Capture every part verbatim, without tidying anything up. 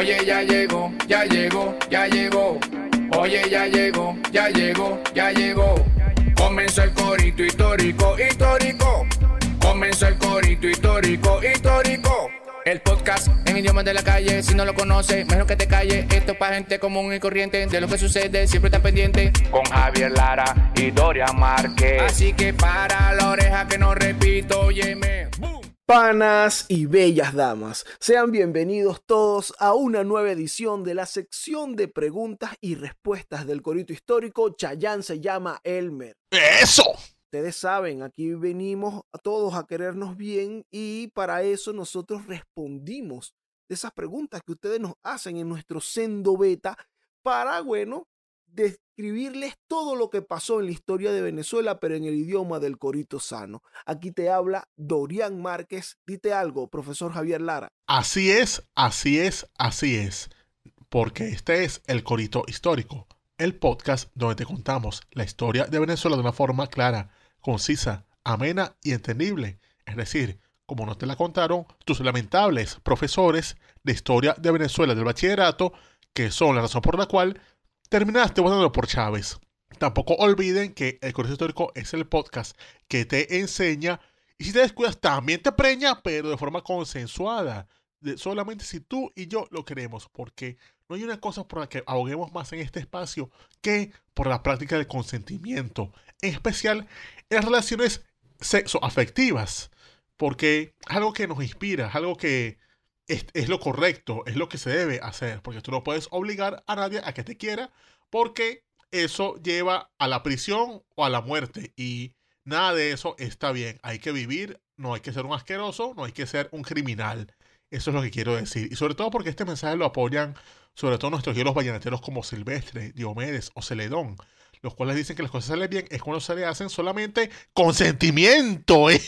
Oye, ya llegó, ya llegó, ya llegó. Oye, ya llegó, ya llegó, ya llegó. Comenzó el corito histórico, histórico. Comenzó el corito histórico, histórico. El podcast en idioma de la calle, si no lo conoces, mejor que te calle. Esto es para gente común y corriente, de lo que sucede, siempre está pendiente. Con Javier Lara y Dorian Márquez. Así que para la oreja que no repito, óyeme. ¡Bum! Panas y bellas damas, sean bienvenidos todos a una nueva edición de la sección de preguntas y respuestas del corito histórico. Chayanne se llama Elmer. ¡Eso! Ustedes saben, aquí venimos a todos a querernos bien y para eso nosotros respondimos de esas preguntas que ustedes nos hacen en nuestro Sendo Beta para, bueno, describirles todo lo que pasó en la historia de Venezuela, pero en el idioma del corito sano. Aquí te habla Dorian Márquez. Dite algo, profesor Javier Lara. Así es, así es, así es. Porque este es el Corito Histórico, el podcast donde te contamos la historia de Venezuela de una forma clara, concisa, amena y entendible. Es decir, como no te la contaron tus lamentables profesores de historia de Venezuela del bachillerato, que son la razón por la cual terminaste votando por Chávez. Tampoco olviden que el Corito Histórico es el podcast que te enseña, y si te descuidas también te preña, pero de forma consensuada. De, solamente si tú y yo lo queremos, porque no hay una cosa por la que aboguemos más en este espacio que por la práctica del consentimiento, en especial en las relaciones sexoafectivas, porque es algo que nos inspira, es algo que es, es lo correcto, es lo que se debe hacer, porque tú no puedes obligar a nadie a que te quiera, porque eso lleva a la prisión o a la muerte, y nada de eso está bien. Hay que vivir, no hay que ser un asqueroso, no hay que ser un criminal. Eso es lo que quiero decir. Y sobre todo porque este mensaje lo apoyan sobre todo nuestros hielos vallenateros como Silvestre, Diomedes o Celedón, los cuales dicen que las cosas salen bien es cuando se le hacen solamente con sentimiento. No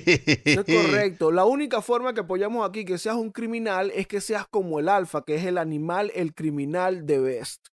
es correcto. La única forma que apoyamos aquí que seas un criminal es que seas como el alfa, que es el animal, el criminal de Best.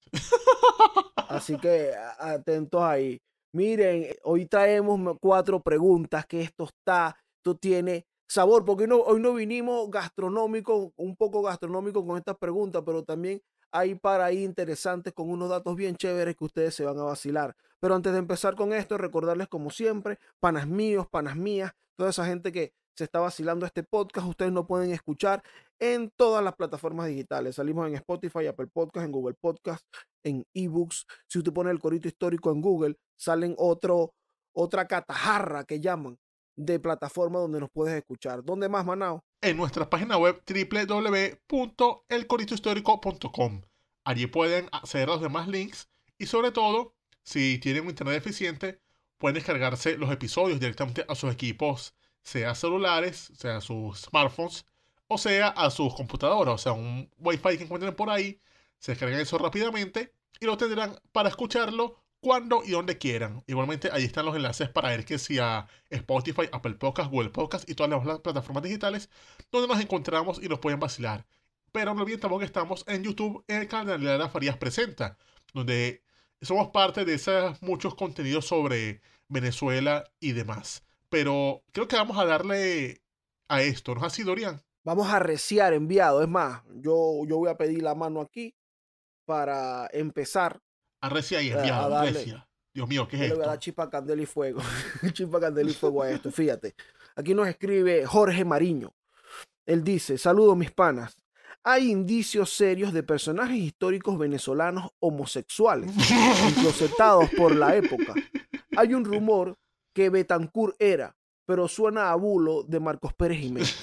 Así que atentos ahí. Miren, hoy traemos cuatro preguntas, que esto está, esto tiene sabor, porque hoy no, hoy no vinimos gastronómico, un poco gastronómico con estas preguntas, pero también hay para ahí interesantes con unos datos bien chéveres que ustedes se van a vacilar. Pero antes de empezar con esto, recordarles como siempre, panas míos, panas mías, toda esa gente que se está vacilando este podcast, ustedes nos pueden escuchar en todas las plataformas digitales. Salimos en Spotify, Apple Podcast, en Google Podcast, en eBooks. Si usted pone el corito histórico en Google, salen otro, otra catajarra que llaman de plataforma donde nos puedes escuchar. ¿Dónde más, Manao? En nuestra página web doble u doble u doble u punto el corito histórico punto com. Allí pueden acceder a los demás links y sobre todo, si tienen un internet eficiente, pueden descargarse los episodios directamente a sus equipos, sea celulares, sea sus smartphones, o sea a sus computadoras, o sea un Wi-Fi que encuentren por ahí. Se descargan eso rápidamente y lo tendrán para escucharlo cuando y donde quieran. Igualmente, ahí están los enlaces para ver que si a Spotify, Apple Podcast, Google Podcast y todas las plataformas digitales donde nos encontramos y nos pueden vacilar. Pero no olviden tampoco que estamos en YouTube, en el canal de Lara Farías Presenta, donde somos parte de esos muchos contenidos sobre Venezuela y demás. Pero creo que vamos a darle a esto, ¿no es así, Dorian? Vamos a reciar enviado. Es más, yo, yo voy a pedir la mano aquí para empezar. Arrecia y enviado, arrecia. Dios mío, ¿qué es esto? Le voy a dar chispa, candela y fuego. Chispa, candela y fuego a esto. Fíjate. Aquí nos escribe Jorge Mariño. Él dice, saludos mis panas. Hay indicios serios de personajes históricos venezolanos homosexuales, enclosetados por la época. Hay un rumor que Betancourt era, pero suena a bulo de Marcos Pérez Jiménez.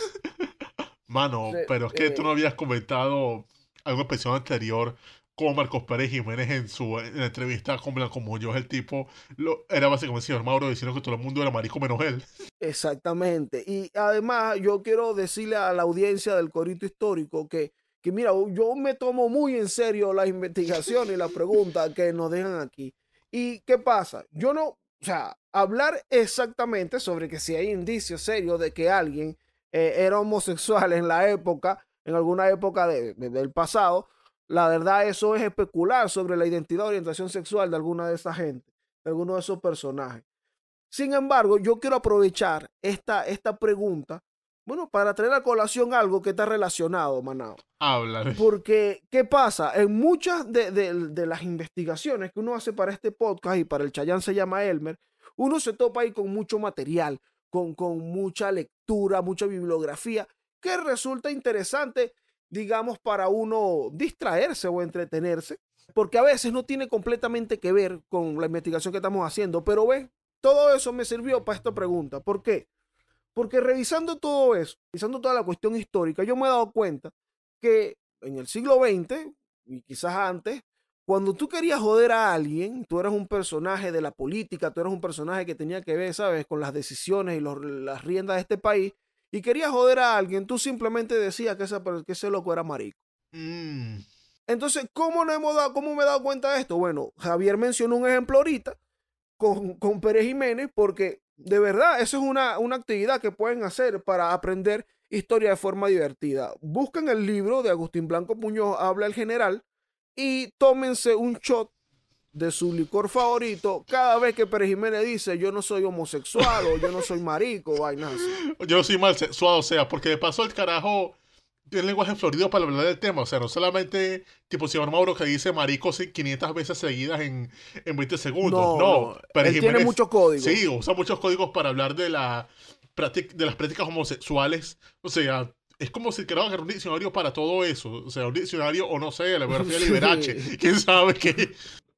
Mano, pero es que eh, tú no habías comentado algo especial anterior como Marcos Pérez Jiménez en su en la entrevista con Blanco Muñoz, el tipo lo, era básicamente el señor Mauro diciendo que todo el mundo era marico menos él. Exactamente. Y además yo quiero decirle a la audiencia del corito histórico que, que mira, yo me tomo muy en serio las investigaciones y las preguntas que nos dejan aquí. ¿Y qué pasa? Yo no, o sea, hablar exactamente sobre que si hay indicios serios de que alguien eh, era homosexual en la época, en alguna época de, de, del pasado, la verdad, eso es especular sobre la identidad o orientación sexual de alguna de esa gente, de alguno de esos personajes. Sin embargo, yo quiero aprovechar esta, esta pregunta Bueno, para traer a colación algo que está relacionado, Manao. Háblale. Porque, ¿qué pasa? En muchas de, de, de las investigaciones que uno hace para este podcast y para el Chayán se llama Elmer, uno se topa ahí con mucho material, con, con mucha lectura, mucha bibliografía, que resulta interesante, digamos, para uno distraerse o entretenerse, porque a veces no tiene completamente que ver con la investigación que estamos haciendo. Pero ve, todo eso me sirvió para esta pregunta. ¿Por qué? Porque revisando todo eso, revisando toda la cuestión histórica, yo me he dado cuenta que en el siglo veinte, y quizás antes, cuando tú querías joder a alguien, tú eras un personaje de la política, tú eras un personaje que tenía que ver, ¿sabes?, con las decisiones y los, las riendas de este país, y querías joder a alguien, tú simplemente decías que, esa, que ese loco era marico. Mm. Entonces, ¿cómo, no hemos dado, ¿cómo me he dado cuenta de esto? Bueno, Javier mencionó un ejemplo ahorita con, con Pérez Jiménez, porque de verdad, eso es una, una actividad que pueden hacer para aprender historia de forma divertida. Busquen el libro de Agustín Blanco Muñoz, Habla el General, y tómense un shot de su licor favorito cada vez que Pérez Jiménez dice yo no soy homosexual o yo no soy marico, vainas así. Yo no soy mal sexual, o sea, porque de paso el carajo tiene lenguaje florido para hablar del tema, o sea, no solamente tipo señor Mauro que dice marico quinientas veces seguidas en, en veinte segundos, no, no, no. Pérez él Jiménez tiene muchos códigos. Sí, usa muchos códigos para hablar de, la, de las prácticas homosexuales, o sea, es como si queramos agarrar un diccionario para todo eso, o sea, un diccionario, o no sé, la biografía de Liberace, sí. quién sabe qué.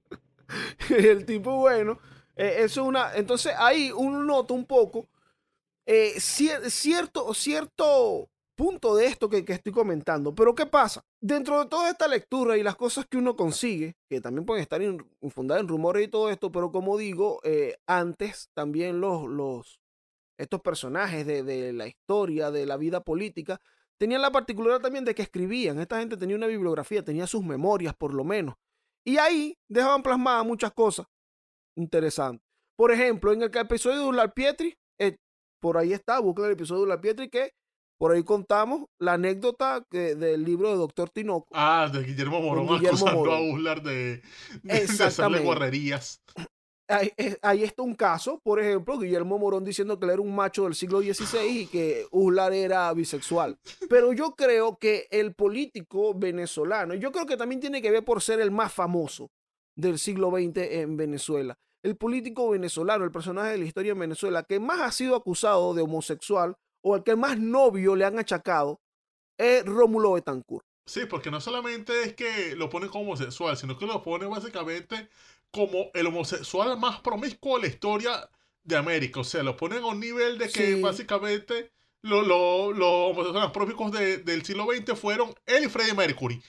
El tipo, bueno, eh, eso es una, entonces ahí uno nota un poco eh, cier, cierto, cierto punto de esto que, que estoy comentando. Pero ¿qué pasa? Dentro de toda esta lectura y las cosas que uno consigue, que también pueden estar infundadas en rumores y todo esto, pero como digo, eh, antes también los, los, estos personajes de, de la historia, de la vida política, tenían la particularidad también de que escribían. Esta gente tenía una bibliografía, tenía sus memorias por lo menos. Y ahí dejaban plasmadas muchas cosas interesantes. Por ejemplo, en el episodio de Ular Pietri, eh, por ahí está, busca el episodio de Ular Pietri, que por ahí contamos la anécdota que, del libro de Doctor Tinoco. Ah, de Guillermo Morón Guillermo acusando Morón. a Uslar de, de, de hacerle guarrerías. Ahí, ahí está un caso, por ejemplo, Guillermo Morón diciendo que él era un macho del siglo dieciséis y que Uslar era bisexual. Pero yo creo que el político venezolano, yo creo que también tiene que ver por ser el más famoso del siglo veinte en Venezuela. El político venezolano, el personaje de la historia en Venezuela, que más ha sido acusado de homosexual o al que más novio le han achacado, es Rómulo Betancourt. Sí, porque no solamente es que lo pone como homosexual, sino que lo pone básicamente como el homosexual más promiscuo de la historia de América. O sea, lo ponen a un nivel de que sí. básicamente los lo, lo homosexuales más promiscuos de, del siglo veinte fueron él y Freddie Mercury.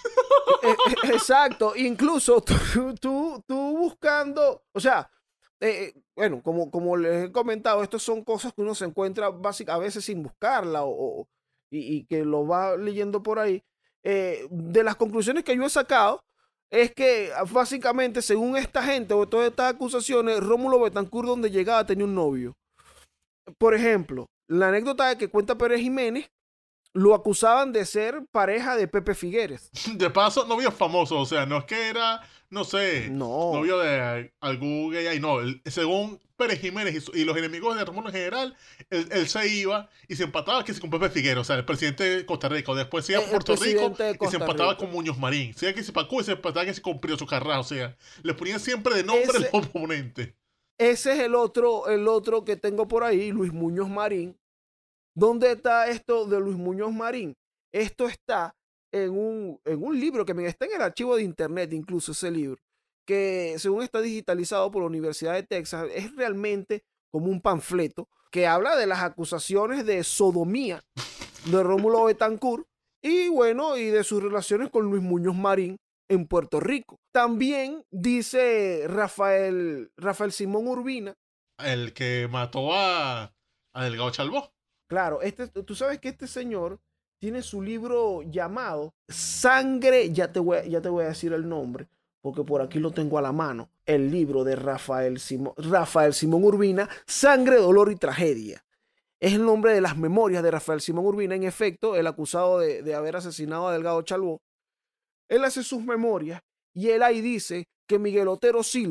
Exacto. Incluso tú, tú, tú buscando, o sea, eh, bueno, como, como les he comentado, estas son cosas que uno se encuentra básicamente a veces sin buscarla o, o y, y que lo va leyendo por ahí. Eh, de las conclusiones que yo he sacado es que básicamente según esta gente o todas estas acusaciones, Rómulo Betancourt donde llegaba tenía un novio. Por ejemplo, la anécdota de que cuenta Pérez Jiménez, lo acusaban de ser pareja de Pepe Figueres. De paso, novio famoso, o sea, no es que era, no sé, no. novio de algún gay ahí, no. Según Pérez Jiménez y, y los enemigos de Rómulo en general, él, él se iba y se empataba que con Pepe Figueres, o sea, el presidente de Costa Rica. Después se iba a Puerto Rico y se empataba Rico. con Muñoz Marín. Se iba que se pacó y se empataba que se cumplió su carrera, o sea, le ponían siempre de nombre ese, los oponentes. Ese es el otro, el otro que tengo por ahí, Luis Muñoz Marín. ¿Dónde está esto de Luis Muñoz Marín? Esto está en un, en un libro que me está en el archivo de internet, incluso ese libro, que según está digitalizado por la Universidad de Texas, es realmente como un panfleto que habla de las acusaciones de sodomía de Rómulo Betancourt y bueno, y de sus relaciones con Luis Muñoz Marín en Puerto Rico. También dice Rafael, Rafael Simón Urbina. El que mató a, a Delgado Chalbó. Claro, este, tú sabes que este señor tiene su libro llamado Sangre, ya te, voy, ya te voy a decir el nombre, porque por aquí lo tengo a la mano, el libro de Rafael Simón, Rafael Simón Urbina, Sangre, Dolor y Tragedia. Es el nombre de las memorias de Rafael Simón Urbina, en efecto, el acusado de, de haber asesinado a Delgado Chalbó. Él hace sus memorias y él ahí dice que Miguel Otero Silva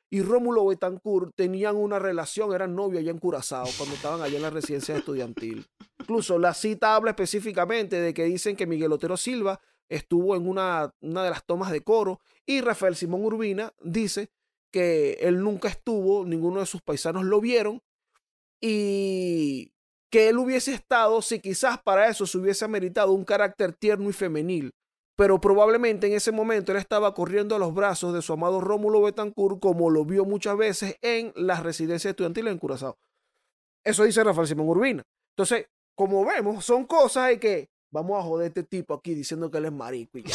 y Rómulo Betancourt tenían una relación, eran novios allá en Curazao, cuando estaban allá en la residencia estudiantil. Incluso la cita habla específicamente de que dicen que Miguel Otero Silva estuvo en una, una de las tomas de Coro, y Rafael Simón Urbina dice que él nunca estuvo, ninguno de sus paisanos lo vieron, y que él hubiese estado si quizás para eso se hubiese ameritado un carácter tierno y femenil, pero probablemente en ese momento él estaba corriendo a los brazos de su amado Rómulo Betancourt, como lo vio muchas veces en las residencias estudiantiles en Curazao. Eso dice Rafael Simón Urbina. Entonces, como vemos, son cosas de que vamos a joder a este tipo aquí diciendo que él es marico y ya.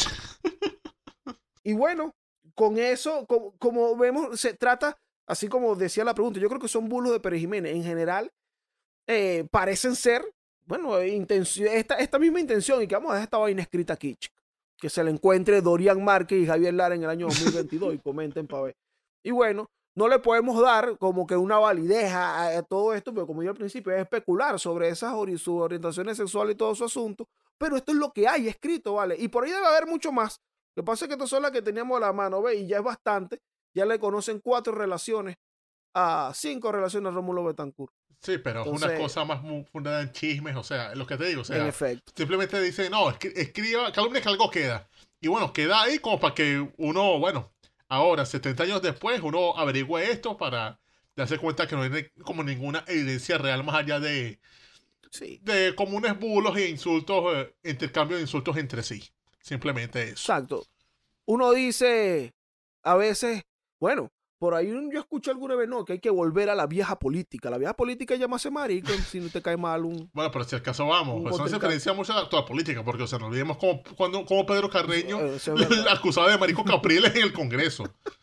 Y bueno, con eso, como, como vemos, se trata, así como decía la pregunta, yo creo que son bulos de Pérez Jiménez. En general, eh, parecen ser, bueno, esta, esta misma intención, y que vamos a dejar esta vaina escrita aquí, chica. Que se le encuentre Dorian Márquez y Javier Lara en el año dos mil veintidós y comenten para ver. Y bueno, no le podemos dar como que una validez a, a todo esto, pero como yo al principio es especular sobre esas ori sus orientaciones sexuales y todo su asunto, pero esto es lo que hay escrito, ¿vale? Y por ahí debe haber mucho más. Lo que pasa es que estas son las que teníamos a la mano, ¿ve? Y ya es bastante. Ya le conocen cuatro relaciones a cinco relaciones a Rómulo Betancourt. Sí, pero Entonces, es una cosa más fundada en chismes, o sea, lo que te digo, o sea, en efecto. Simplemente dice, no, escriba, calumnia que algo queda. Y bueno, queda ahí como para que uno, bueno, ahora, setenta años después, uno averigüe esto para darse cuenta que no hay como ninguna evidencia real más allá de, sí. de comunes bulos e insultos, eh, intercambio de insultos entre sí. Simplemente eso. Exacto. Uno dice a veces, bueno, por ahí yo escucho alguna vez, no, que hay que volver a la vieja política. La vieja política es llamarse marico si no te cae mal un... Bueno, pero si al caso vamos, pues eso se diferencia mucho de la actual política, porque, o sea, no olvidemos como, cuando, como Pedro Carreño es acusado de marico Capriles en el Congreso.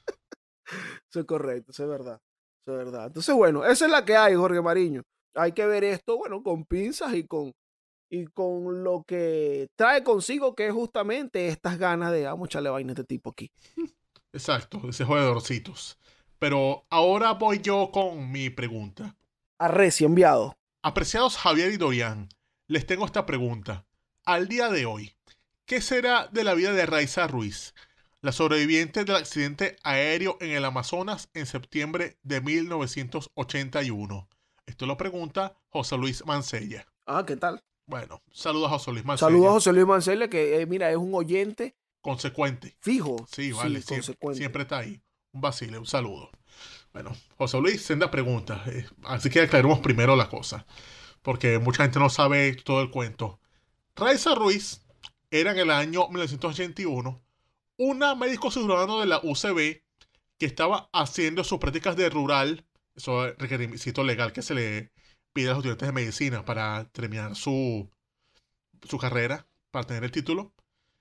Eso es correcto, eso es verdad. Eso es verdad. Entonces, bueno, esa es la que hay, Jorge Mariño. Hay que ver esto, bueno, con pinzas y con, y con lo que trae consigo, que es justamente estas ganas de, vamos a echarle vaina a este tipo aquí. Exacto, ese juego de dorcitos. Pero ahora voy yo con mi pregunta. Arrecio, enviado. Apreciados Javier y Dorian, les tengo esta pregunta. Al día de hoy, ¿qué será de la vida de Raiza Ruiz, la sobreviviente del accidente aéreo en el Amazonas en septiembre de mil novecientos ochenta y uno? Esto lo pregunta José Luis Mancella. Ah, ¿qué tal? Bueno, saludos a José Luis Mancella. Saludos a José Luis Mancella, que eh, mira, es un oyente consecuente. Fijo. Sí, vale, sí, siempre, siempre está ahí. Un vacile, un saludo. Bueno, José Luis, senda pregunta. Eh, así que aclaremos primero la cosa, porque mucha gente no sabe todo el cuento. Raiza Ruiz era en el año mil novecientos ochenta y uno una médico ciudadano de la U C B que estaba haciendo sus prácticas de rural, eso es requisito legal que se le pide a los estudiantes de medicina para terminar su, su carrera, para tener el título.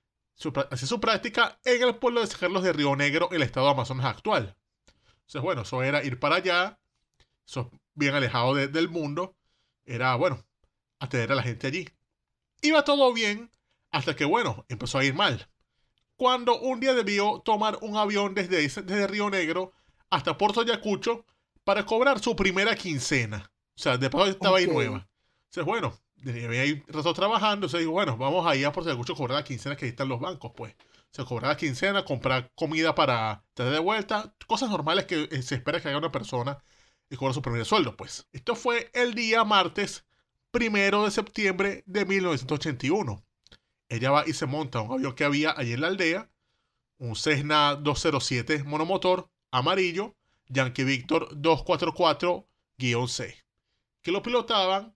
Hacía su práctica en el pueblo de San Carlos de Río Negro, el estado de Amazonas actual. Entonces, bueno, eso era ir para allá, eso bien alejado de, del mundo, era, bueno, atender a la gente allí. Iba todo bien, hasta que, bueno, empezó a ir mal. Cuando un día debió tomar un avión desde, desde Río Negro hasta Puerto Ayacucho para cobrar su primera quincena. O sea, de paso estaba okay. ahí nueva. Entonces, bueno, había ahí rato trabajando, se dijo, bueno, vamos a ir a Puerto Ayacucho a cobrar la quincena que ahí están los bancos, pues. Se cobrar la quincena, comprar comida para traer de vuelta, cosas normales que se espera que haga una persona y cobra su primer sueldo, pues. Esto fue el día martes primero de septiembre de mil novecientos ochenta y uno. Ella va y se monta un avión que había allí en la aldea, un Cessna doscientos siete monomotor, amarillo, Yankee Victor doscientos cuarenta y cuatro C, que lo pilotaban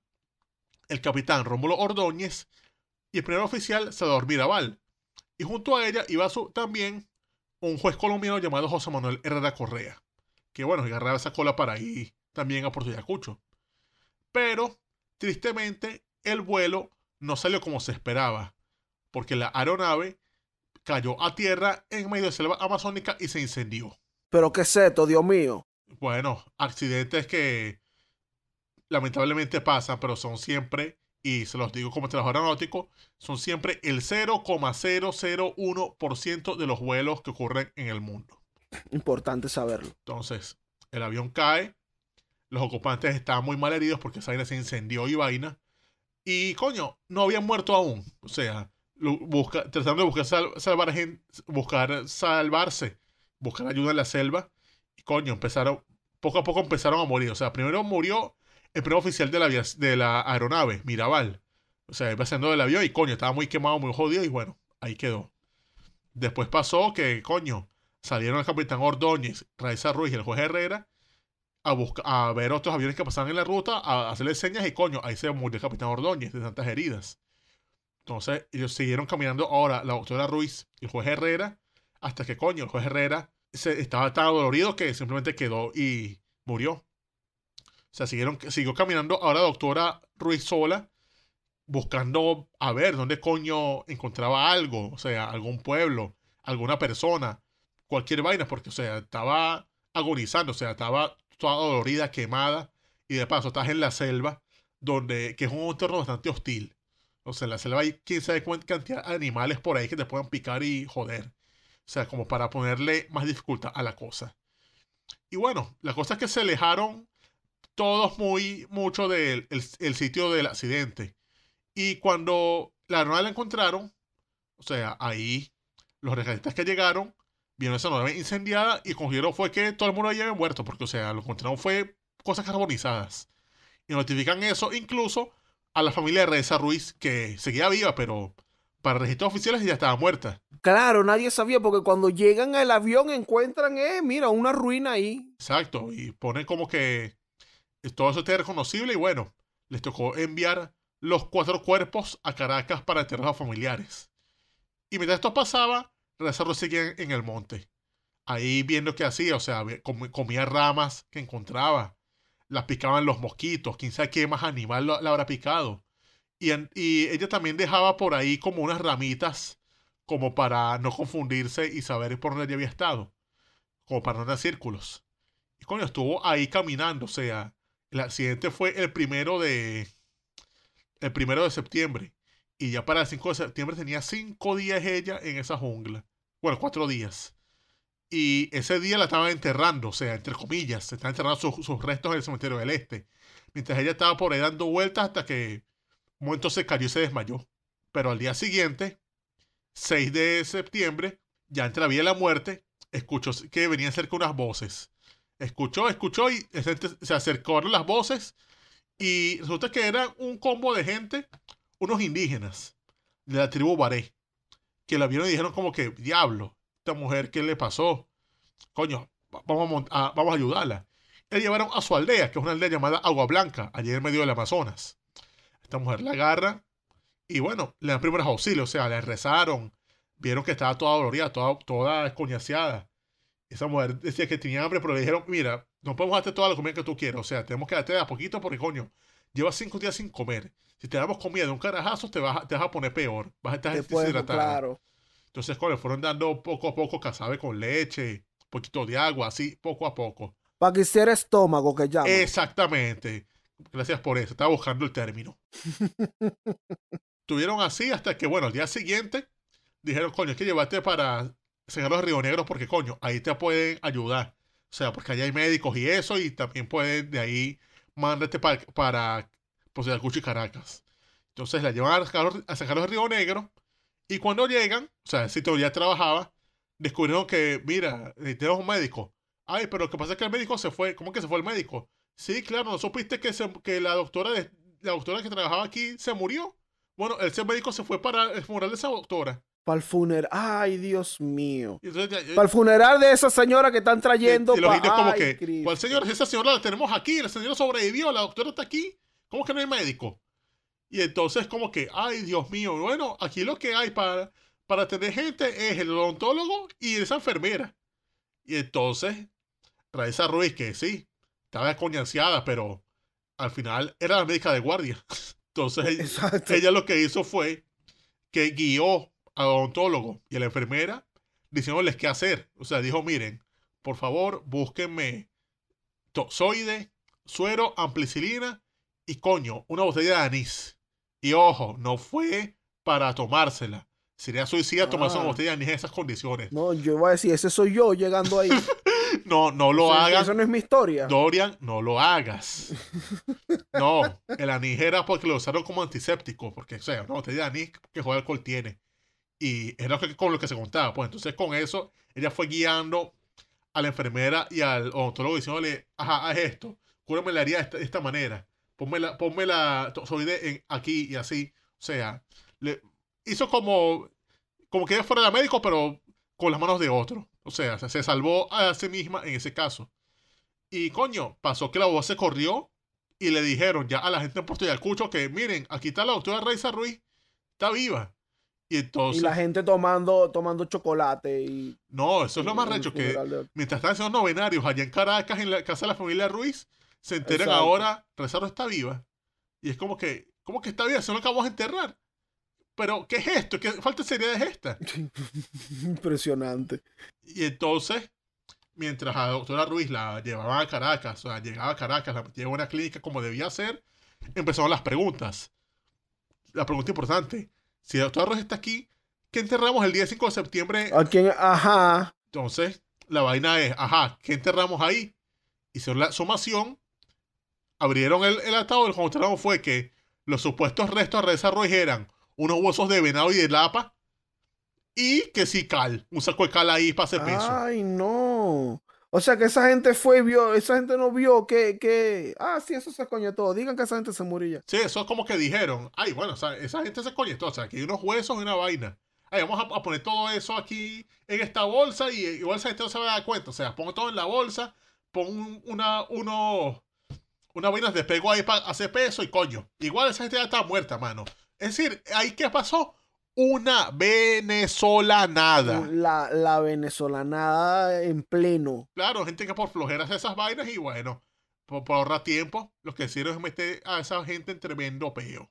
el capitán Rómulo Ordóñez y el primer oficial Salvador Mirabal. Y junto a ella iba su, también un juez colombiano llamado José Manuel Herrera Correa, que bueno, agarraba esa cola para ir también a Puerto Ayacucho. Pero, tristemente, el vuelo no salió como se esperaba, porque la aeronave cayó a tierra en medio de selva amazónica y se incendió. ¿Pero qué es esto, Dios mío? Bueno, accidentes que lamentablemente pasan, pero son siempre, y se los digo como trabajador aeronáutico, son siempre el cero coma cero cero uno por ciento de los vuelos que ocurren en el mundo. Importante saberlo. Entonces, el avión cae, los ocupantes estaban muy mal heridos porque esa vaina se incendió y vaina, y coño, no habían muerto aún. O sea, busca, tratando de buscar, sal, salvar, buscar salvarse, buscar ayuda en la selva, Y coño, empezaron, poco a poco empezaron a morir. O sea, primero murió el primer oficial de la, de la aeronave, Mirabal. O sea, iba haciendo del avión y coño, estaba muy quemado, muy jodido y bueno, ahí quedó. Después pasó que, coño, salieron el capitán Ordóñez, Raiza Ruiz y el juez Herrera a, buscar, a ver otros aviones que pasaban en la ruta, a hacerle señas y coño, ahí se murió el capitán Ordóñez de tantas heridas. Entonces, ellos siguieron caminando ahora, la doctora Ruiz y el juez Herrera, hasta que coño, el juez Herrera se, estaba tan dolorido que simplemente quedó y murió. O sea, siguieron, siguió caminando ahora la doctora Ruiz sola, buscando a ver dónde coño encontraba algo, o sea, algún pueblo, alguna persona, cualquier vaina, porque, o sea, estaba agonizando, o sea, estaba toda dolorida, quemada, y de paso estás en la selva, donde, que es un entorno bastante hostil. O sea, en la selva hay quién sabe cuánta cantidad de animales por ahí que te puedan picar y joder. O sea, como para ponerle más dificultad a la cosa. Y bueno, la cosa es que se alejaron todos muy, mucho del el, el sitio del accidente. Y cuando la aeronave la encontraron, o sea, ahí los rescatistas que llegaron vieron esa aeronave incendiada y cogieron fue que todo el mundo había muerto, porque, o sea, lo encontraron fue cosas carbonizadas. Y notifican eso incluso a la familia de Raiza Ruiz, que seguía viva, pero para registros oficiales ya estaba muerta. Claro, nadie sabía, porque cuando llegan al avión encuentran, eh, mira, una ruina ahí. Exacto, y ponen como que todo eso está reconocible y bueno, les tocó enviar los cuatro cuerpos a Caracas para enterrar a los familiares. Y mientras esto pasaba, Raiza Ruiz seguía en el monte. Ahí viendo qué hacía, o sea, comía ramas que encontraba. Las picaban los mosquitos, quién sabe qué más animal la habrá picado. Y, y ella también dejaba por ahí como unas ramitas, como para no confundirse y saber por dónde ella había estado. Como para no dar círculos. Y coño, estuvo ahí caminando, o sea, el accidente fue el primero de... El primero de septiembre. Y ya para el cinco de septiembre tenía cinco días ella en esa jungla. Bueno, cuatro días. Y ese día la estaban enterrando, o sea, entre comillas, se estaban enterrando sus, sus restos en el cementerio del Este. Mientras ella estaba por ahí dando vueltas hasta que un momento se cayó y se desmayó. Pero al día siguiente, seis de septiembre, ya entre la vida y la muerte, escuchó que venían cerca unas voces. Escuchó, escuchó y se acercaron las voces y resulta que eran un combo de gente, unos indígenas de la tribu Baré, que la vieron y dijeron como que, diablo, esta mujer, ¿qué le pasó? Coño, vamos a, a, vamos a ayudarla. Le llevaron a su aldea, que es una aldea llamada Agua Blanca, allí en medio del Amazonas. Esta mujer la agarra y bueno, le dan primeros auxilios, o sea, le rezaron, vieron que estaba toda dolorida, toda, toda escoñaseada. Esa mujer decía que tenía hambre, pero le dijeron, mira, no podemos darte toda la comida que tú quieras, o sea, tenemos que darte de a poquito porque, coño, llevas cinco días sin comer. Si te damos comida de un carajazo, te vas, te vas a poner peor, vas a estar deshidratada. Claro. Entonces, coño, le fueron dando poco a poco casabe con leche, un poquito de agua, así, poco a poco. Para que hiciera estómago, que llaman. Exactamente. Gracias por eso, estaba buscando el término. Tuvieron así hasta que, bueno, al día siguiente dijeron, coño, hay que llevarte para San Carlos de Río Negro porque, coño, ahí te pueden ayudar. O sea, porque allá hay médicos y eso, y también pueden de ahí mandarte pa, para pues, Ayacucho y Caracas. Entonces la llevan a, a San Carlos de Río Negro, y cuando llegan, o sea, si todavía trabajaba, descubrieron que, mira, tenemos un médico. Ay, pero lo que pasa es que el médico se fue. ¿Cómo que se fue el médico? Sí, claro, ¿no supiste que, se, que la doctora de, la doctora que trabajaba aquí se murió? Bueno, ese médico se fue para el funeral de esa doctora. Para el funeral. Ay, Dios mío. Entonces, para el funeral de esa señora que están trayendo. Y, y los pa... indios como Ay, que, Cristo. ¿cuál señora? Esa señora la tenemos aquí, la señora sobrevivió, la doctora está aquí. ¿Cómo que no hay médico? Y entonces como que, ay, Dios mío, bueno, aquí lo que hay para, para atender gente es el odontólogo y esa enfermera. Y entonces, Raiza Ruiz, que sí, estaba coñaseada, pero al final era la médica de guardia. Entonces, Exacto. ella lo que hizo fue que guió al odontólogo y a la enfermera diciéndoles qué hacer. O sea, dijo, miren, por favor, búsquenme toxoide, suero, ampicilina y, coño, una botella de anís. Y ojo, no fue para tomársela. Sería suicida ah. tomarse una botella de anís en esas condiciones. No, yo iba a decir, ese soy yo llegando ahí. No, no lo eso, hagas. Eso no es mi historia. Dorian, no lo hagas. No, el anís era porque lo usaron como antiséptico. Porque, o sea, una botella de anís que juega alcohol tiene. Y era con lo que se contaba. Pues entonces con eso, ella fue guiando a la enfermera y al odontólogo diciéndole, ajá, haz esto, cúrame la herida de esta, de esta manera, ponme la, ponme la tozoide en, aquí y así. O sea, le hizo como, como que ella fuera la médico, pero con las manos de otro. O sea, se salvó a sí misma en ese caso. Y coño, pasó que la voz se corrió y le dijeron ya a la gente en Puerto Ayacucho que miren, aquí está la doctora Raiza Ruiz, está viva. Y entonces... Y la gente tomando, tomando chocolate y... No, eso es lo más el recho, que funeral de- mientras están haciendo novenarios allá en Caracas, en la casa de la familia Ruiz, se enteran Exacto. ahora, Raiza Ruiz está viva. Y es como que, ¿cómo que está viva? Si no la acabamos de enterrar. Pero, ¿qué es esto? ¿Qué falta de seriedad es esta? Impresionante. Y entonces, mientras a la doctora Ruiz la llevaban a Caracas, o sea, llegaba a Caracas, la metían en una clínica como debía ser, empezaron las preguntas. La pregunta importante, si la doctora Ruiz está aquí, ¿qué enterramos el día cinco de septiembre? ¿A quién? Ajá. Entonces, la vaina es, ajá, ¿qué enterramos ahí? Hicieron la sumación, abrieron el, el ataúd, el resultado fue que los supuestos restos de Raiza Ruiz eran unos huesos de venado y de lapa, y que sí cal, un saco de cal ahí para hacer peso. Ay, no. O sea que esa gente fue y vio, esa gente no vio que, que... Ah, sí, eso se coño todo. Digan que esa gente se murió ya. Sí, eso es como que dijeron, ay, bueno, o sea, esa gente se coñetó, o sea, aquí hay unos huesos y una vaina. Ay, vamos a, a poner todo eso aquí en esta bolsa y igual esa gente no se va a dar cuenta. O sea, pongo todo en la bolsa, pon un- una, uno, una vaina de pego ahí para hacer peso y coño. Igual esa gente ya está muerta, mano. Es decir, ¿ahí qué pasó? Una venezolanada. La, la venezolanada en pleno. Claro, gente que por flojera hace esas vainas y bueno, por, por ahorrar tiempo, lo que hicieron es meter a esa gente en tremendo peo.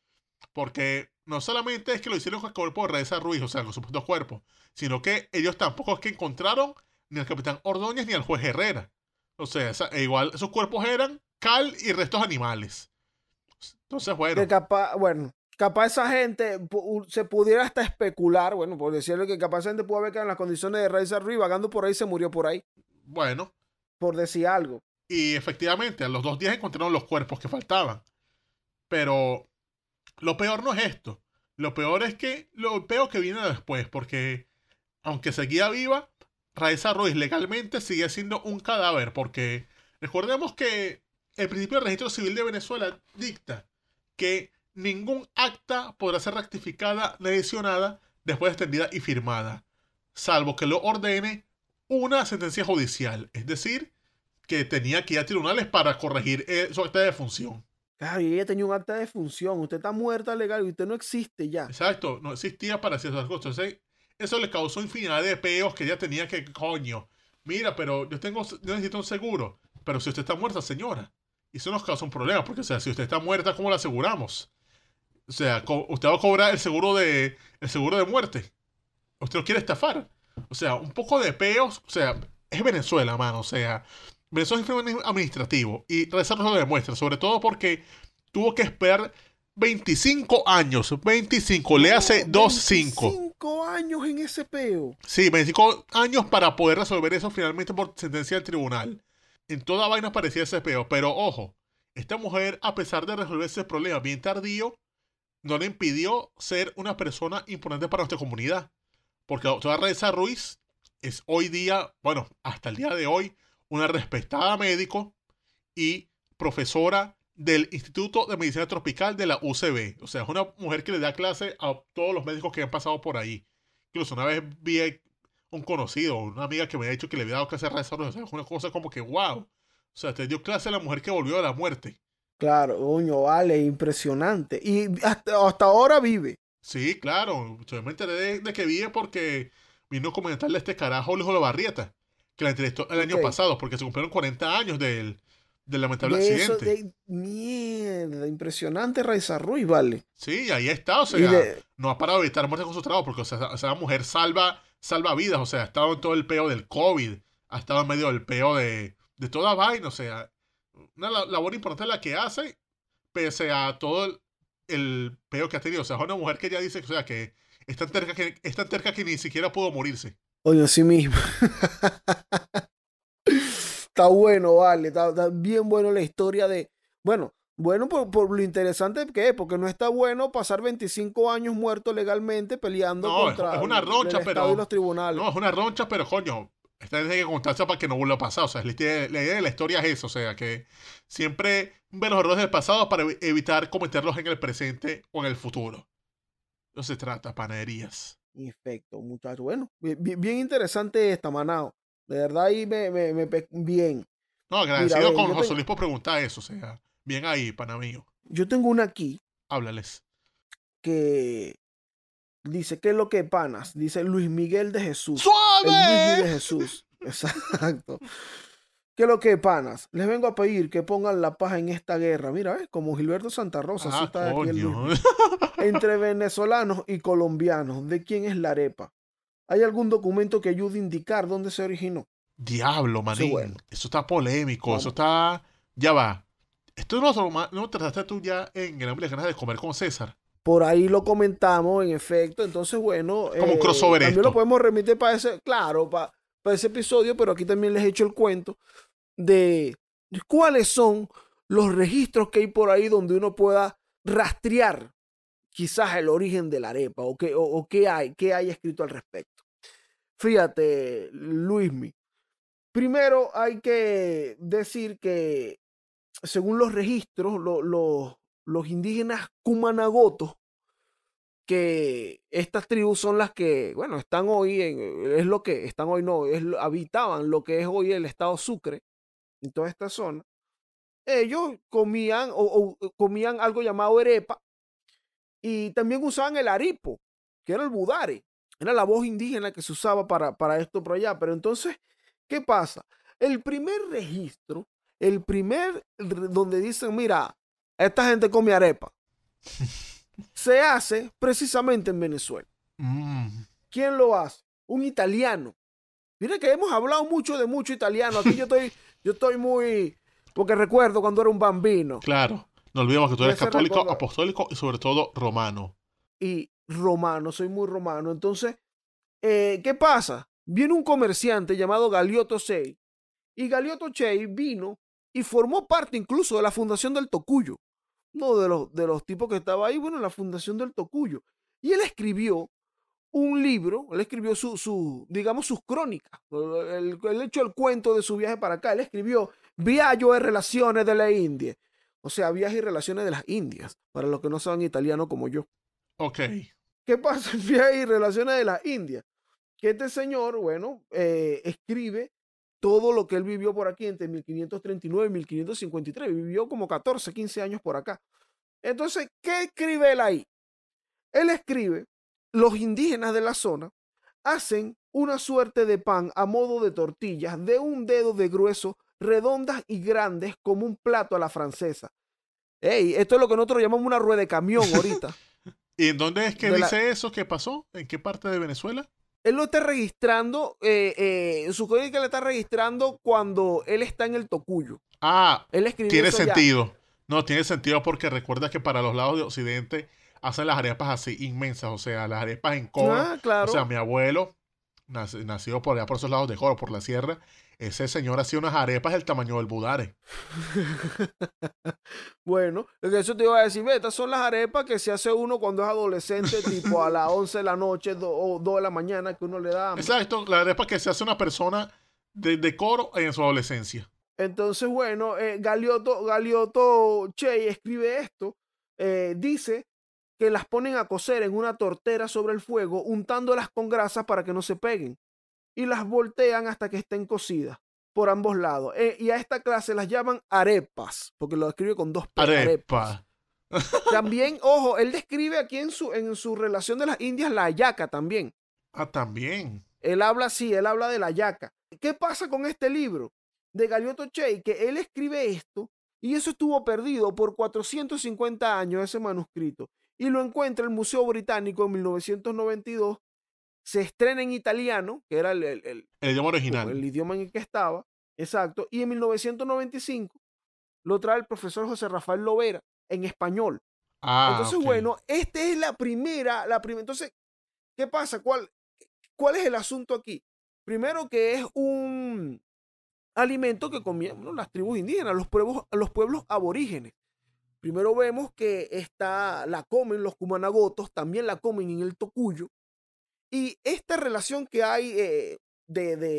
Porque no solamente es que lo hicieron con el cuerpo de Raiza Ruiz, o sea, con supuestos cuerpos, sino que ellos tampoco es que encontraron ni al capitán Ordóñez ni al juez Herrera. O sea, esa- e igual esos cuerpos eran cal y restos animales. Entonces, bueno, Que capaz, bueno, capaz esa gente pu- se pudiera hasta especular, bueno, por decirlo que capaz esa gente pudo haber quedado en las condiciones de Raiza Ruiz, vagando por ahí, se murió por ahí, bueno. por decir algo. Y efectivamente, a los dos días encontraron los cuerpos que faltaban. Pero lo peor no es esto. Lo peor es que lo peor que viene después, porque aunque seguía viva, Raiza Ruiz legalmente sigue siendo un cadáver, porque recordemos que el principio del registro civil de Venezuela dicta que ningún acta podrá ser rectificada ni adicionada después de extendida y firmada, salvo que lo ordene una sentencia judicial, es decir, que tenía que ir a tribunales para corregir eh, su acta de defunción. Claro, y ella tenía un acta de función, usted está muerta legal y usted no existe ya. Exacto, no existía para hacer esas cosas. Entonces, eso le causó infinidad de peos que ella tenía que, coño, mira, pero yo tengo, yo necesito un seguro. Pero si usted está muerta, señora, y eso nos causa un problema, porque, o sea, si usted está muerta, ¿cómo la aseguramos? O sea, co- usted va a cobrar el seguro de, el seguro de muerte. Usted lo quiere estafar. O sea, un poco de peos, o sea, es Venezuela, mano, o sea, Venezuela es un fenómeno administrativo, y Raiza Ruiz lo demuestra, sobre todo porque tuvo que esperar veinticinco años, veinticinco, le hace dos cinco. veinticinco años en ese peo. Sí, veinticinco años para poder resolver eso finalmente por sentencia del tribunal. En toda vaina parecía ese peo, pero ojo, esta mujer, a pesar de resolver ese problema bien tardío, no le impidió ser una persona importante para nuestra comunidad. Porque la doctora Raiza Ruiz es hoy día, bueno, hasta el día de hoy, una respetada médico y profesora del Instituto de Medicina Tropical de la U C B. O sea, es una mujer que le da clase a todos los médicos que han pasado por ahí. Incluso una vez vi un conocido, una amiga que me ha dicho que le había dado clase a Raiza Ruiz. O sea, es una cosa como que, wow. O sea, te dio clase a la mujer que volvió de la muerte. Claro, coño, vale, impresionante. Y hasta, hasta ahora vive. Sí, claro. Yo me enteré de, de que vive porque vino a comentarle a este carajo Luis Olavarrieta, que la entrevistó el año Ok. pasado, porque se cumplieron cuarenta años del, del lamentable De eso, accidente. de mierda, impresionante Raiza Ruiz, vale. Sí, ahí está, o sea, Y de- no ha parado de evitar muertes con su trabajo, porque o sea, esa esa mujer salva, salva vidas, o sea, ha estado en todo el peo del COVID, ha estado en medio del peo de, de toda vaina, o sea, una la- labor importante la que hace, pese a todo el, el peo que ha tenido, o sea, es una mujer que ya dice, o sea, que es tan terca que, es tan terca que ni siquiera pudo morirse. Oye, sí mismo. Está bueno, vale. Está, está bien bueno la historia de. Bueno, bueno por, por lo interesante que es, porque no está bueno pasar veinticinco años muerto legalmente peleando No, es- contra es una el- roncha, el pero- Estado y los tribunales. No, es una roncha, pero coño, Esta tiene que contarse para que no vuelva a pasar. O sea, la idea, la idea de la historia es eso. O sea, que siempre ver los errores del pasado para evi- evitar cometerlos en el presente o en el futuro. No se trata, panaderías. Perfecto, muchachos. Bueno, bi- bi- bien, interesante esta, Manao. De verdad, ahí me, me, me pe- bien. No, Mira, agradecido ve, con yo, José tengo Luis por preguntar eso. O sea, bien ahí, pana mío. yo tengo una aquí Háblales. que dice, ¿qué es lo que panas? Dice Luis Miguel de Jesús. El Luismi ¡Suave! de Jesús. Exacto. ¿Qué es lo que panas? Les vengo a pedir que pongan la paz en esta guerra. Mira, ¿ves? Como Gilberto Santa Rosa, así Ah, está aquí el coño. Luismi. Entre venezolanos y colombianos, ¿de quién es la arepa? ¿Hay algún documento que ayude a indicar dónde se originó? Diablo, Eso es manín. bueno. Eso está polémico. Eso Vamos. está. Ya va. Esto no, lo- no trataste tú ya en el hambre y las ganas de comer con César. Por ahí lo comentamos, en efecto. Entonces, bueno, Como un eh, crossover también esto. lo podemos remitir para ese, claro, para, para ese episodio, pero aquí también les he hecho el cuento de cuáles son los registros que hay por ahí donde uno pueda rastrear quizás el origen de la arepa o qué, o, o qué hay, qué hay escrito al respecto. Fíjate, Luismi. Primero hay que decir que según los registros, lo- lo- los indígenas cumanagotos, que estas tribus son las que, bueno, están hoy en, es lo que, están hoy no, es, lo- habitaban lo que es hoy el estado Sucre, en toda esta zona. Ellos comían o, o comían algo llamado arepa y también usaban el aripo, que era el budare, era la voz indígena que se usaba para, para esto por allá. Pero entonces, ¿qué pasa? El primer registro, el primer r- donde dicen, mira, esta gente come arepa, se hace precisamente en Venezuela. Mm. ¿Quién lo hace? Un italiano. Mira que hemos hablado mucho de mucho italiano. Aquí yo estoy, yo estoy muy, porque recuerdo cuando era un bambino. Claro. No olvidemos que tú Me eres hace católico, recordar. apostólico y sobre todo romano. Y romano, soy muy romano. Entonces, eh, ¿qué pasa? Viene un comerciante llamado Galiotto Sei, y Galiotto Sei vino y formó parte incluso de la fundación del Tocuyo, uno de los, de los tipos que estaba ahí, bueno, la fundación del Tocuyo. Y él escribió un libro, él escribió su, su digamos, sus crónicas, el, el hecho el cuento de su viaje para acá. Él escribió Viaggio e Relaciones de la India, o sea, viajes y relaciones de las Indias, para los que no saben italiano como yo. Ok. ¿Qué pasa en viajes y relaciones de las Indias? Que este señor, bueno, eh, escribe todo lo que él vivió por aquí entre mil quinientos treinta y nueve y mil quinientos cincuenta y tres. Vivió como catorce, quince años por acá. Entonces, ¿qué escribe él ahí? Él escribe, los indígenas de la zona hacen una suerte de pan a modo de tortillas de un dedo de grueso, redondas y grandes como un plato a la francesa. Ey, esto es lo que nosotros llamamos una rueda de camión ahorita. ¿Y en dónde es que De la- dice eso? ¿Qué pasó? ¿En qué parte de Venezuela? Él lo está registrando, eh, eh, su crónica le está registrando cuando él está en el Tocuyo. Ah, Él escribió tiene eso allá. sentido. No, tiene sentido porque recuerda que para los lados de Occidente hacen las arepas así inmensas, o sea, las arepas en cono. Ah, claro. O sea, mi abuelo, nac- nacido por allá por esos lados de Joro, por la sierra, ese señor hacía unas arepas del tamaño del budare. Bueno, eso te iba a decir, ve, estas son las arepas que se hace uno cuando es adolescente, tipo a las once de la noche do- o dos de la mañana, que uno le da hambre. Exacto, la arepa que se hace una persona de, de Coro en su adolescencia. Entonces, bueno, eh, Galiotto, Galiotto Che escribe esto, eh, dice que las ponen a cocer en una tortera sobre el fuego, untándolas con grasa para que no se peguen, y las voltean hasta que estén cocidas por ambos lados. Eh, y a esta clase las llaman arepas, porque lo escribe con dos P, arepas. Arepa. También, ojo, él describe aquí en su, en su relación de las Indias la hallaca también. Ah, también. Él habla así, él habla de la hallaca. ¿Qué pasa con este libro de Galiotto Che? Que él escribe esto y eso estuvo perdido por cuatrocientos cincuenta años, ese manuscrito. Y lo encuentra el Museo Británico en mil novecientos noventa y dos. Se estrena en italiano, que era el, el, el, El idioma original. el idioma en el que estaba. Exacto. Y en mil novecientos noventa y cinco lo trae el profesor José Rafael Lovera en español. Ah, Entonces, ok. bueno, esta es la primera, la primera. Entonces, ¿qué pasa? ¿Cuál, ¿Cuál es el asunto aquí? Primero que es un alimento que comían, bueno, las tribus indígenas, los pueblos, los pueblos aborígenes. Primero vemos que está, la comen los cumanagotos, también la comen en el Tocuyo. Y esta relación que hay eh, de, de,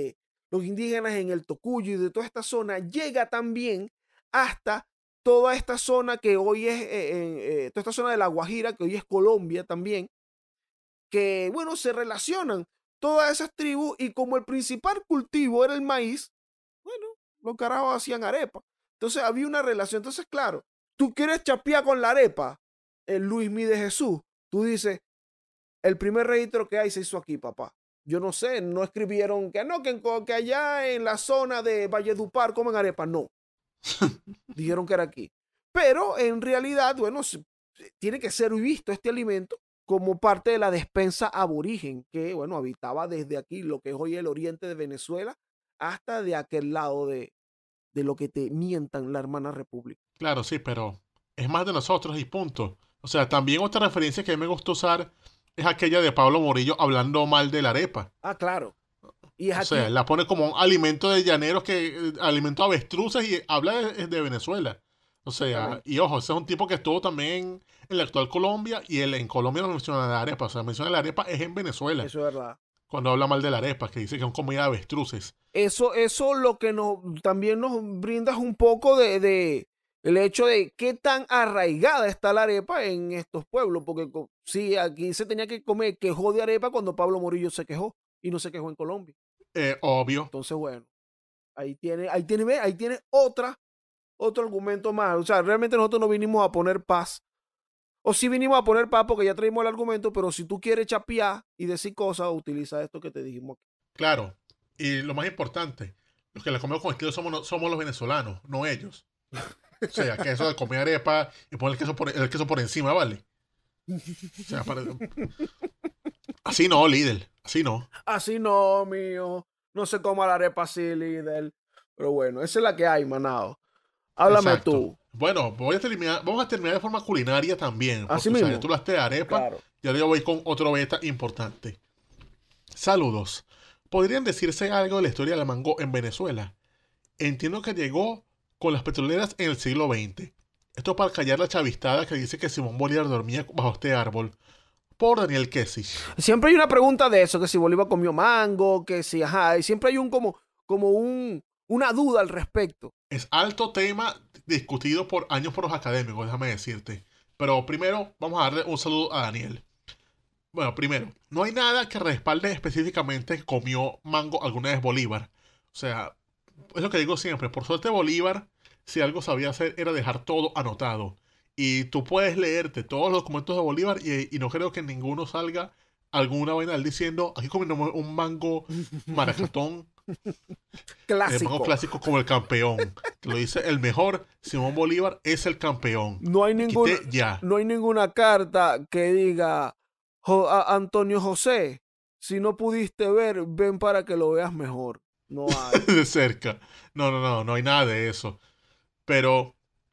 los indígenas en el Tocuyo y de toda esta zona, llega también hasta toda esta zona que hoy es, eh, eh, toda esta zona de La Guajira, que hoy es Colombia también, que, bueno, se relacionan todas esas tribus y como el principal cultivo era el maíz, bueno, los carajos hacían arepa. Entonces había una relación. Entonces, claro, tú quieres chapear con la arepa, el Luis Mí de Jesús, tú dices, el primer registro que hay se hizo aquí, papá. Yo no sé, no escribieron que no, que, que allá en la zona de Valledupar comen arepa, no. Dijeron que era aquí. Pero en realidad, bueno, tiene que ser visto este alimento como parte de la despensa aborigen que, bueno, habitaba desde aquí, lo que es hoy el oriente de Venezuela, hasta de aquel lado de, de lo que te mientan la hermana república. Claro, sí, pero es más de nosotros y punto. O sea, también otra referencia que me gusta usar es aquella de Pablo Morillo hablando mal de la arepa. Ah, claro. Y es o aquí... sea, la pone como un alimento de llaneros, que alimento a avestruces, y habla de, de Venezuela. O sea, y ojo, ese es un tipo que estuvo también en la actual Colombia, y él en Colombia no menciona la arepa. O sea, menciona la arepa es en Venezuela. Eso es verdad. Cuando habla mal de la arepa, que dice que es comida de avestruces. Eso, eso lo que nos también nos brinda es un poco de, de el hecho de qué tan arraigada está la arepa en estos pueblos, porque sí, aquí se tenía que comer quejó de arepa cuando Pablo Morillo se quejó y no se quejó en Colombia. Eh, obvio. Entonces, bueno, ahí tiene, ahí tiene, ahí tiene otra, otro argumento más. O sea, realmente nosotros no vinimos a poner paz. O sí vinimos a poner paz porque ya traímos el argumento, pero si tú quieres chapear y decir cosas, utiliza esto que te dijimos aquí. Claro. Y lo más importante, los que la comemos con estilo somos, somos los venezolanos, no ellos. O sea, que eso de comer arepa y poner el queso por, el queso por encima, ¿vale? O sea, para... Así no, líder. Así no. Así no, mío. No se coma la arepa así, líder. Pero bueno, esa es la que hay, manado. Háblame Exacto. tú. Bueno, voy a terminar, vamos a terminar de forma culinaria también. Así porque, mismo. O sea, tú hablaste de arepa, Claro. y ahora yo voy con otro beta importante. Saludos. ¿Podrían decirse algo de la historia del mango en Venezuela? Entiendo que llegó con las petroleras en el siglo veinte. Esto para callar la chavistada que dice que Simón Bolívar dormía bajo este árbol. Por Daniel Kesich. Siempre hay una pregunta de eso, que si Bolívar comió mango, que si, ajá, y siempre hay un como, como un, una duda al respecto. Es alto tema discutido por años por los académicos, déjame decirte. Pero primero vamos a darle un saludo a Daniel. Bueno, primero, no hay nada que respalde específicamente que comió mango alguna vez Bolívar. O sea, es lo que digo siempre. Por suerte Bolívar, si algo sabía hacer, era dejar todo anotado. Y tú puedes leerte todos los documentos de Bolívar y, y no creo que ninguno salga alguna vaina de él diciendo, aquí comiendo un mango maracatón. Clásico. El mango clásico como el campeón. Te lo dice el mejor, Simón Bolívar es el campeón. No hay ninguna, ya. no hay ninguna carta que diga, jo, a Antonio José, si no pudiste ver, ven para que lo veas mejor. No hay. De cerca. No, no, no, no hay nada de eso. Pero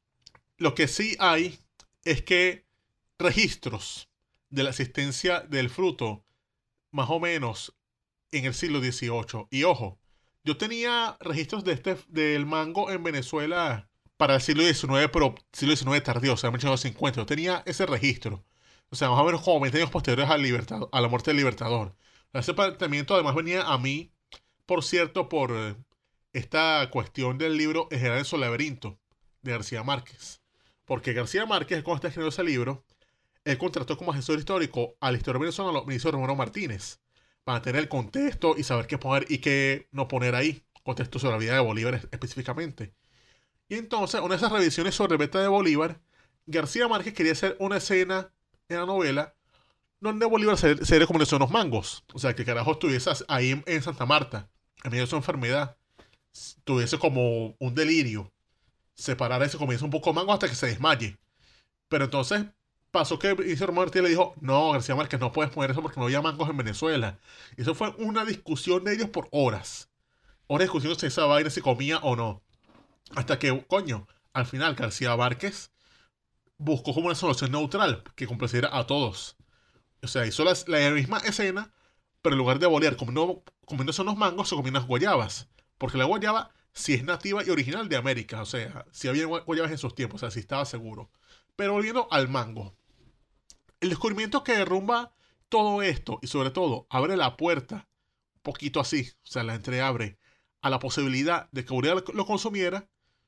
lo que sí hay es que registros de la existencia del fruto, más o menos en el siglo dieciocho. Y ojo, yo tenía registros de este, del mango en Venezuela para el siglo diecinueve, pero siglo diecinueve tardío, o sea, en mil ochocientos cincuenta. Yo tenía ese registro. O sea, más o menos como veinte años posteriores al libertador, a la muerte del Libertador. Ese planteamiento además venía a mí, por cierto, por eh, esta cuestión del libro El General en su laberinto, de García Márquez. Porque García Márquez, cuando está escribiendo ese libro, él contrató como asesor histórico al historiador venezolano ministro Romero Martínez, para tener el contexto y saber qué poner y qué no poner ahí. Contexto sobre la vida de Bolívar específicamente. Y entonces, una de esas revisiones sobre Beta de Bolívar, García Márquez quería hacer una escena en la novela donde Bolívar se, se le comió unos mangos. O sea, que carajo estuviese ahí en, en Santa Marta, en medio de su enfermedad, tuviese como un delirio, se parara y se comienza un poco de mango hasta que se desmaye. Pero entonces pasó que hizo Romero Martínez y le dijo, no, García Márquez, no puedes poner eso porque no había mangos en Venezuela. Y eso fue una discusión de ellos por horas. Horas de discusión si esa vaina se comía o no. Hasta que, coño, al final García Márquez buscó como una solución neutral que complaciera a todos. O sea, hizo la, la misma escena, pero en lugar de Bolívar comiendo, comiéndose unos mangos, se comían unas guayabas. Porque la guayaba sí es nativa y original de América. O sea, sí había guayabas en sus tiempos, o sea, sí estaba seguro. Pero volviendo al mango. El descubrimiento que derrumba todo esto, y sobre todo, abre la puerta, un poquito así, o sea, la entreabre, a la posibilidad de que Bolívar lo consumiera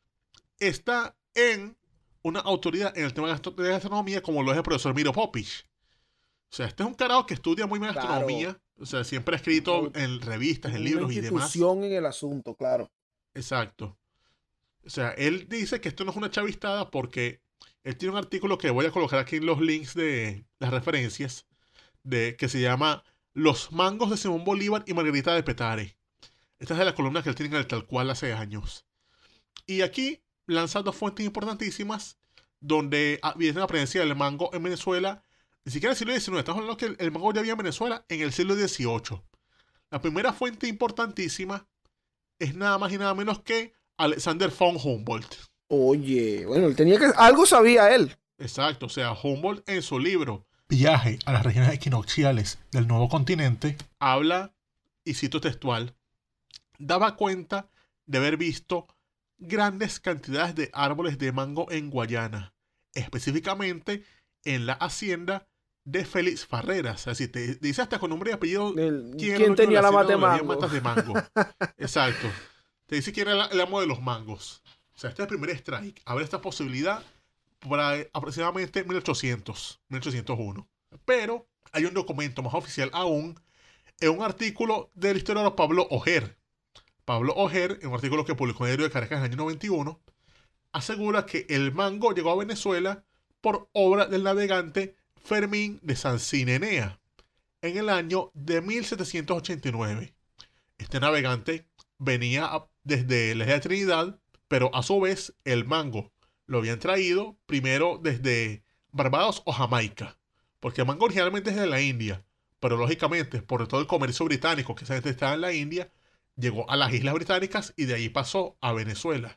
está en una autoridad en el tema de gastronomía como lo es el profesor Miro Popish. O sea, este es un carajo que estudia muy bien Claro. gastronomía. O sea, siempre ha escrito en revistas, en libros y demás. Una institución en el asunto, claro. Exacto. O sea, él dice que esto no es una chavistada porque él tiene un artículo que voy a colocar aquí en los links de las referencias, de, que se llama Los mangos de Simón Bolívar y Margarita de Petare. Esta es de la columna que él tiene en el Tal Cual hace años. Y aquí lanza dos fuentes importantísimas donde viene la presencia del mango en Venezuela. Ni siquiera en el siglo diecinueve, estamos hablando que el, el mango ya había en Venezuela en el siglo dieciocho. La primera fuente importantísima es nada más y nada menos que Alexander von Humboldt. Oye, bueno, él tenía que... Algo sabía él. Exacto, o sea, Humboldt en su libro Viaje a las regiones equinocciales del nuevo continente habla, y cito textual, daba cuenta de haber visto grandes cantidades de árboles de mango en Guayana, específicamente en la hacienda de Félix Farreras. O sea, si te dice hasta con nombre y apellido El, quién, ¿quién tenía la mata de mango. mango? Matas de mango. Exacto. Te dice quién era el amo de los mangos. O sea, este es el primer strike. Habrá esta posibilidad para aproximadamente mil ochocientos, mil ochocientos uno. Pero hay un documento más oficial aún, en un artículo del historiador Pablo Ojer. Pablo Ojer, en un artículo que publicó en el diario de Caracas en el año noventa y uno, asegura que el mango llegó a Venezuela por obra del navegante Fermín de Sancinenea en el año de mil setecientos ochenta y nueve. Este navegante venía desde la isla de Trinidad, pero a su vez el mango lo habían traído primero desde Barbados o Jamaica, porque el mango originalmente es de la India, pero lógicamente por todo el comercio británico que esa gente estaba en la India, llegó a las Islas Británicas y de ahí pasó a Venezuela.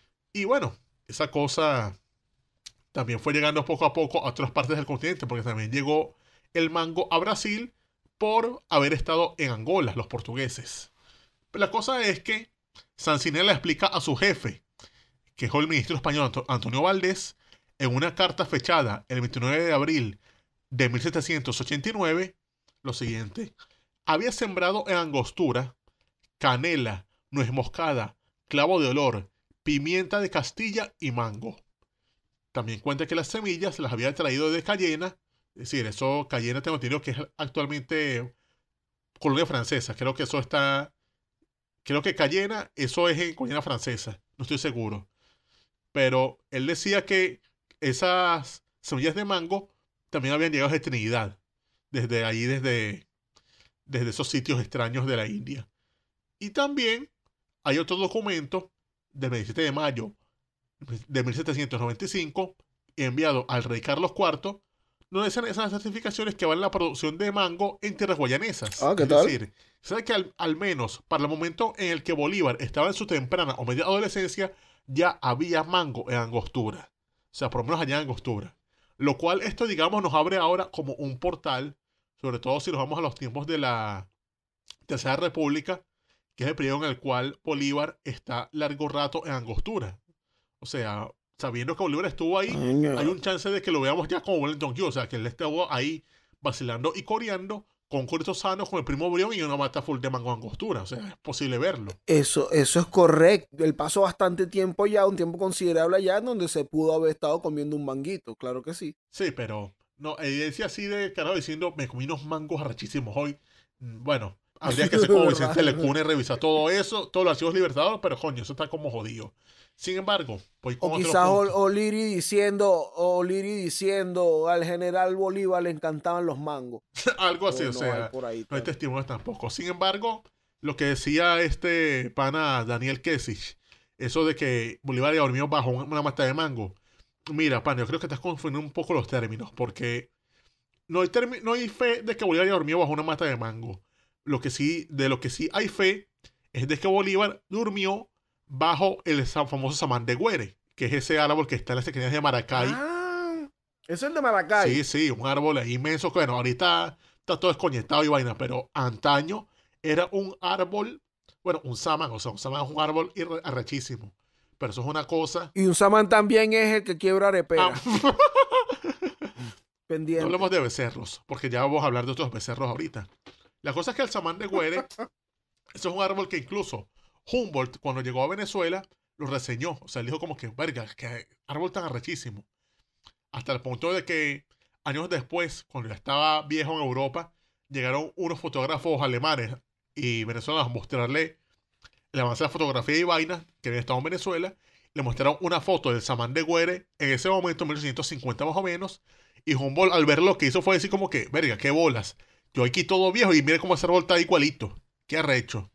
Y bueno, esa cosa también fue llegando poco a poco a otras partes del continente, porque también llegó el mango a Brasil por haber estado en Angola, los portugueses. Pero la cosa es que Sancinena le explica a su jefe, que es el ministro español Antonio Valdés, en una carta fechada el veintinueve de abril de mil setecientos ochenta y nueve, lo siguiente: había sembrado en Angostura canela, nuez moscada, clavo de olor, pimienta de Castilla y mango. También cuenta que las semillas las había traído de Cayena, es decir, eso Cayena tengo entendido que es actualmente colonia francesa, creo que eso está, creo que Cayena, eso es en colonia francesa, no estoy seguro. Pero él decía que esas semillas de mango también habían llegado desde Trinidad, desde ahí, desde, desde esos sitios extraños de la India. Y también hay otro documento del veintisiete de mayo de mil setecientos noventa y cinco enviado al rey Carlos cuarto, donde están esas certificaciones que van la producción de mango en tierras guayanesas. Ah, ¿qué es tal? decir, sabe que al, al menos para el momento en el que Bolívar estaba en su temprana o media adolescencia, ya había mango en Angostura. O sea, por lo menos allá en Angostura. Lo cual esto, digamos, nos abre ahora como un portal, sobre todo si nos vamos a los tiempos de la Tercera República, que es el periodo en el cual Bolívar está largo rato en Angostura. O sea, sabiendo que Bolívar estuvo ahí, Año. hay un chance de que lo veamos ya como Wellington Q. O sea, que él estuvo ahí vacilando y coreando con Corito Sano, con el primo Brión y una mata full de mango en Angostura. O sea, es posible verlo. Eso, eso es correcto. Él pasó bastante tiempo allá, un tiempo considerable allá, en donde se pudo haber estado comiendo un manguito, claro que sí. Sí, pero no, evidencia así de carajo diciendo, me comí unos mangos arrechísimos hoy. Bueno, habría que hacer como Vicente Lecune, revisar todo eso, todos los archivos libertadores, pero coño, eso está como jodido. Sin embargo, pues O con otro quizás punto. O'Leary diciendo, O'Leary diciendo al general Bolívar le encantaban los mangos. Algo así, No, o no sea, hay por ahí, no hay claro. testimonios tampoco. Sin embargo, lo que decía este pana Daniel Kesich, eso de que Bolívar había dormido bajo una mata de mango. Mira, pana, yo creo que estás confundiendo un poco los términos, porque no hay, termi- no hay fe de que Bolívar haya dormido bajo una mata de mango. Lo que sí, de lo que sí hay fe es de que Bolívar durmió bajo el sa- famoso samán de Güere, que es ese árbol que está en las cercanías de Maracay. Ah, eso es el de Maracay. Sí, sí, un árbol ahí inmenso. Bueno, ahorita está todo desconectado y vaina, pero antaño era un árbol, bueno, un samán, o sea, un samán es un árbol irre- arrechísimo. Pero eso es una cosa. Y un samán también es el que quiebra arepera. Ah, Pendiente. no hablemos de becerros, porque ya vamos a hablar de otros becerros ahorita. La cosa es que el samán de Güere, eso es un árbol que incluso Humboldt, cuando llegó a Venezuela, lo reseñó. O sea, él dijo como que, verga, que árbol tan arrechísimo. Hasta el punto de que años después, cuando ya estaba viejo en Europa, llegaron unos fotógrafos alemanes y venezolanos a mostrarle el avance de la fotografía y vainas que había estado en Venezuela. Le mostraron una foto del samán de Güere en ese momento, en mil ochocientos cincuenta más o menos. Y Humboldt, al verlo, lo que hizo fue decir como que, verga, qué bolas. Yo aquí todo viejo y mira cómo ese árbol está igualito. Qué arrecho.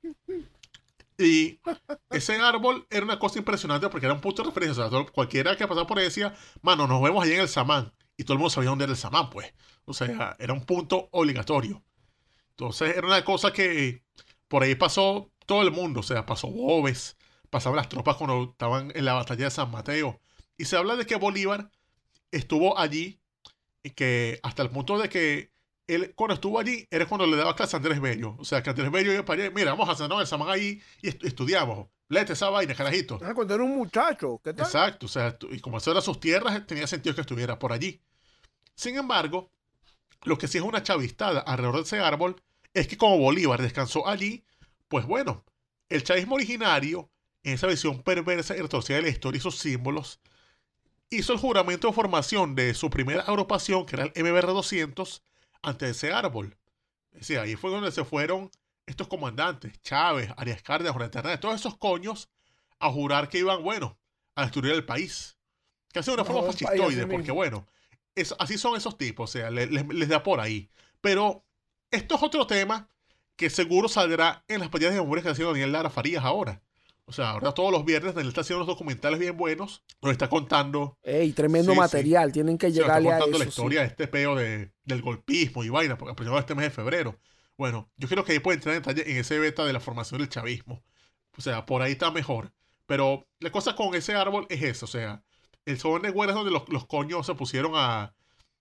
Y ese árbol era una cosa impresionante porque era un punto de referencia. O sea, todo, cualquiera que pasaba por ahí decía, mano, nos vemos allá en el samán. Y todo el mundo sabía dónde era el samán, pues. O sea, era un punto obligatorio. Entonces, era una cosa que por ahí pasó todo el mundo. O sea, pasó Boves, pasaban las tropas cuando estaban en la batalla de San Mateo. Y se habla de que Bolívar estuvo allí y que hasta el punto de que él, cuando estuvo allí, era cuando le daba clase a Andrés Bello. O sea, que Andrés Bello iba para allá, mira, vamos a hacer el samán ahí y est estudiamos. Léete esa vaina, carajito. Ah, cuando era un muchacho, ¿qué tal? Exacto, o sea, y como eso era sus tierras, tenía sentido que estuviera por allí. Sin embargo, lo que sí es una chavistada alrededor de ese árbol es que como Bolívar descansó allí, pues bueno, el chavismo originario, en esa visión perversa y retorcida de la historia y sus símbolos, hizo el juramento de formación de su primera agrupación, que era el M B R doscientos, ante ese árbol. Es decir, ahí fue donde se fueron estos comandantes, Chávez, Arias Cárdenas, Juan Hernández, todos esos coños, a jurar que iban, bueno, a destruir el país. Que hace de una No, forma el país fascistoide, así porque mismo. bueno, es, así son esos tipos, o sea, le- les, les da por ahí. Pero esto es otro tema que seguro saldrá en las partidas de memoria que está haciendo Daniel Lara Farías ahora. O sea, ahora todos los viernes Daniel está haciendo unos documentales bien buenos, nos está contando, Ey, tremendo sí, sí, material, tienen que sí, nos está llegarle a contando la eso, sí. historia de este peo de, del golpismo y vaina, porque aproximadamente este mes de febrero. Bueno, yo creo que ahí puede entrar en detalle en ese beta de la formación del chavismo. O sea, por ahí está mejor. Pero la cosa con ese árbol es eso, o sea, el Sobón de Güera es donde los, los coños se pusieron a,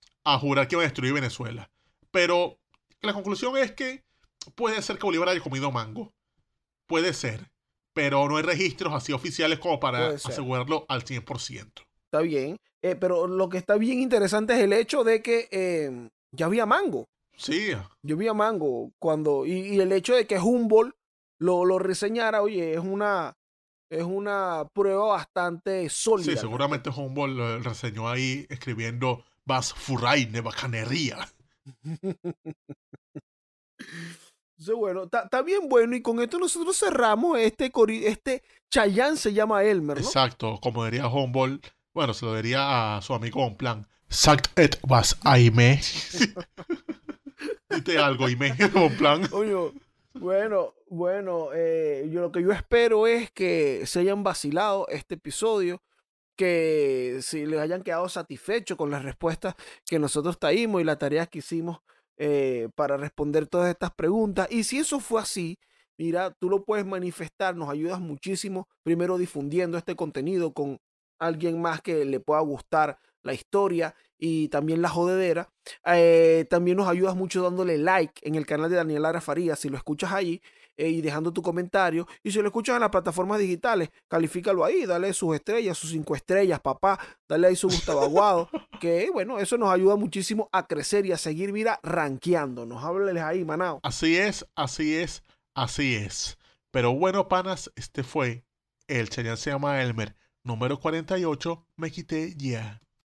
a jurar que iban a destruir Venezuela. Pero la conclusión es que puede ser que Bolívar haya comido mango. Puede ser. Pero no hay registros así oficiales como para Puede ser. asegurarlo al cien por ciento. Está bien. Eh, pero lo que está bien interesante es el hecho de que eh, ya había mango. Sí, Yo había mango cuando. Y, y el hecho de que Humboldt lo, lo reseñara, oye, es una, es una prueba bastante sólida. sí, al seguramente Humboldt lo reseñó ahí escribiendo Was Furaine, bacanería. Entonces, bueno, está bien bueno. Y con esto nosotros cerramos este, cori- este Chayanne se llama Elmer, ¿no? Exacto, como diría Humboldt, bueno, se lo diría a su amigo en plan, Sagt et was Aime. Dite algo, Aime, en plan. Oye, bueno, bueno, eh, yo lo que yo espero es que se hayan vacilado este episodio, que si les hayan quedado satisfechos con las respuestas que nosotros traímos y las tareas que hicimos eh, para responder todas estas preguntas. Y si eso fue así, mira, tú lo puedes manifestar, nos ayudas muchísimo, primero difundiendo este contenido con alguien más que le pueda gustar la historia y también la jodedera. Eh, también nos ayudas mucho dándole like en el canal de Daniel Lara Farías, si lo escuchas allí, eh, y dejando tu comentario. Y si lo escuchas en las plataformas digitales, califícalo ahí, dale sus estrellas, sus cinco estrellas, papá, dale ahí su Gustavo Aguado, que bueno, eso nos ayuda muchísimo a crecer y a seguir, mira, rankeándonos. Háblales ahí, Manao. Así es, así es, así es. Pero bueno, panas, este fue el Chayanne se llama Elmer número cuarenta y ocho. Me quité ya.